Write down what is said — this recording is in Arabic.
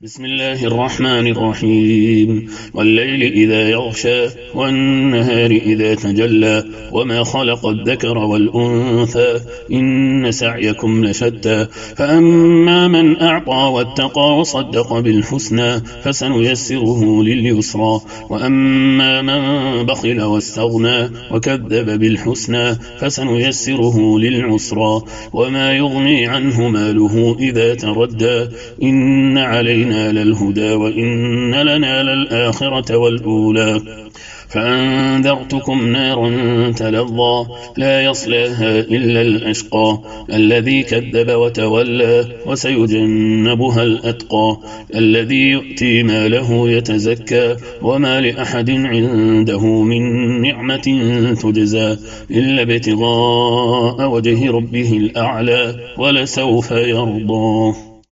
بسم الله الرحمن الرحيم والليل إذا يغشى والنهار إذا تجلى وما خلق الذكر والأنثى إن سعيكم لشتى فأما من أعطى واتقى وصدق بالحسنى فسنيسره لليسرى وأما من بخل واستغنى وكذب بالحسنى فسنيسره للعسرى وما يغني عنه ماله إذا تردى إن علينا للهدى وإن لنا للآخرة والأولى فأنذرتكم نارا تلظى لا يصلاها إلا الأشقى الذي كذب وتولى وسيجنبها الأتقى الذي يؤتي ماله يتزكى وما لأحد عنده من نعمة تجزى إلا ابتغاء وجه ربه الأعلى ولسوف يرضى.